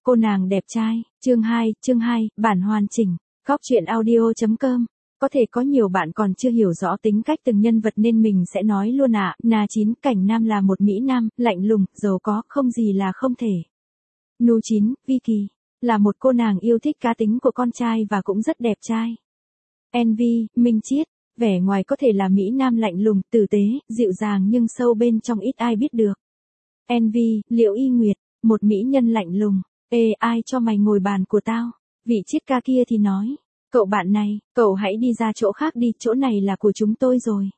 Cô nàng đẹp trai, chương 2, bản hoàn chỉnh, Góc truyện audio.com. Có thể có nhiều bạn còn chưa hiểu rõ tính cách từng nhân vật nên mình sẽ nói luôn ạ. Na 9, Cảnh Nam là một Mỹ Nam, lạnh lùng, giàu có, không gì là không thể. Nu 9, Vicky, là một cô nàng yêu thích cá tính của con trai và cũng rất đẹp trai. Envy, Minh Chiết, vẻ ngoài có thể là Mỹ Nam lạnh lùng, tử tế, dịu dàng nhưng sâu bên trong ít ai biết được. Envy, Liễu Y Nguyệt, một mỹ nhân lạnh lùng. Ê, ai cho mày ngồi bàn của tao? Vị triết ca kia thì nói. Cậu bạn này, cậu hãy đi ra chỗ khác đi, chỗ này là của chúng tôi rồi.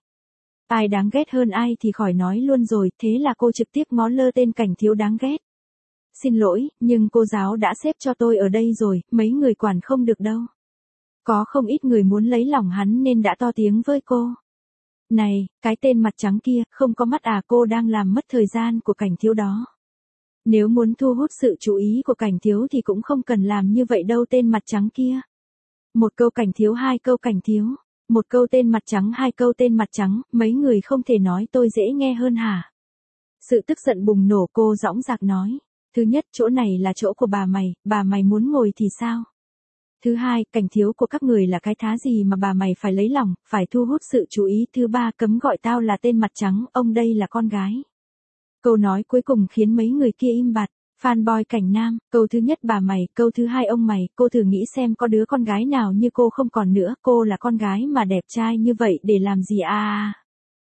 Ai đáng ghét hơn ai thì khỏi nói luôn rồi, thế là cô trực tiếp ngó lơ tên Cảnh Thiếu đáng ghét. Xin lỗi, nhưng cô giáo đã xếp cho tôi ở đây rồi, mấy người quản không được đâu. Có không ít người muốn lấy lòng hắn nên đã to tiếng với cô. Này, cái tên mặt trắng kia, không có mắt à, cô đang làm mất thời gian của Cảnh Thiếu đó. Nếu muốn thu hút sự chú ý của Cảnh Thiếu thì cũng không cần làm như vậy đâu tên mặt trắng kia. Một câu Cảnh Thiếu, hai câu Cảnh Thiếu. Một câu tên mặt trắng, hai câu tên mặt trắng, mấy người không thể nói tôi dễ nghe hơn hả? Sự tức giận bùng nổ, cô dõng dạc nói. Thứ nhất, chỗ này là chỗ của bà mày muốn ngồi thì sao? Thứ hai, Cảnh Thiếu của các người là cái thá gì mà bà mày phải lấy lòng, phải thu hút sự chú ý. Thứ ba, cấm gọi tao là tên mặt trắng, ông đây là con gái. Câu nói cuối cùng khiến mấy người kia im bặt. Fanboy Cảnh Nam, câu thứ nhất bà mày, câu thứ hai ông mày, cô thử nghĩ xem có đứa con gái nào như cô không còn nữa, cô là con gái mà đẹp trai như vậy để làm gì à?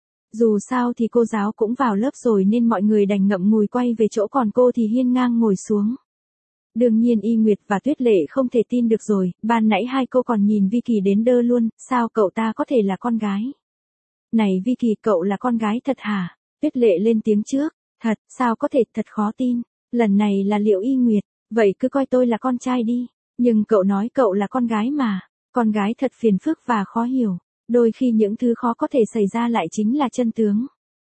Dù sao thì cô giáo cũng vào lớp rồi nên mọi người đành ngậm ngùi quay về chỗ, còn cô thì hiên ngang ngồi xuống. Đương nhiên Y Nguyệt và Tuyết Lệ không thể tin được rồi, ban nãy hai cô còn nhìn Vicky đến đơ luôn, sao cậu ta có thể là con gái? Này Vicky, cậu là con gái thật hả? Tuyết Lệ lên tiếng trước, thật, sao có thể, thật khó tin. Lần này là Liễu Y Nguyệt, vậy cứ coi tôi là con trai đi, nhưng cậu nói cậu là con gái mà, con gái thật phiền phức và khó hiểu, đôi khi những thứ khó có thể xảy ra lại chính là chân tướng.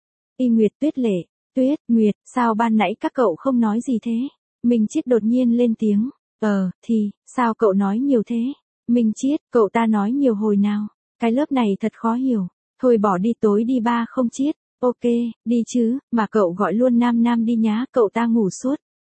Y Nguyệt, Tuyết Lệ, Tuyết, Nguyệt, sao ban nãy các cậu không nói gì thế? Minh Chiết đột nhiên lên tiếng, thì, sao cậu nói nhiều thế? Minh Chiết, cậu ta nói nhiều hồi nào? Cái lớp này thật khó hiểu, thôi bỏ đi, tối đi ba không Chiết. Ok, đi chứ, mà cậu gọi luôn Nam Nam đi nhá, cậu ta ngủ suốt.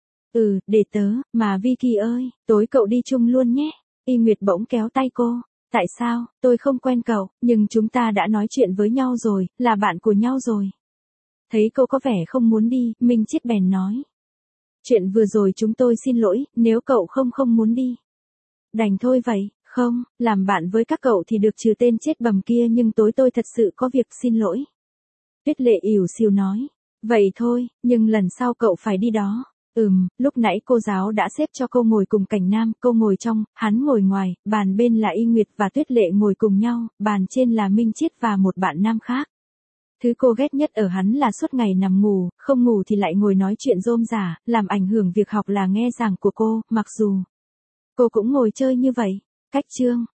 Để tớ, mà Vicky ơi, tối cậu đi chung luôn nhé. Y Nguyệt bỗng kéo tay cô. Tại sao, tôi không quen cậu, nhưng chúng ta đã nói chuyện với nhau rồi, là bạn của nhau rồi. Thấy cô có vẻ không muốn đi, Minh Chiết bèn nói. Chuyện vừa rồi chúng tôi xin lỗi, nếu cậu không muốn đi. Đành thôi vậy, không, làm bạn với các cậu thì được trừ tên chết bầm kia, nhưng tối tôi thật sự có việc, xin lỗi. Tuyết Lệ ỉu xìu nói. Vậy thôi, nhưng lần sau cậu phải đi đó. Lúc nãy cô giáo đã xếp cho cô ngồi cùng Cảnh Nam, cô ngồi trong, hắn ngồi ngoài, bàn bên là Y Nguyệt và Tuyết Lệ ngồi cùng nhau, bàn trên là Minh Chiết và một bạn nam khác. Thứ cô ghét nhất ở hắn là suốt ngày nằm ngủ, không ngủ thì lại ngồi nói chuyện rôm rả, làm ảnh hưởng việc học là nghe giảng của cô, mặc dù cô cũng ngồi chơi như vậy. Cách chương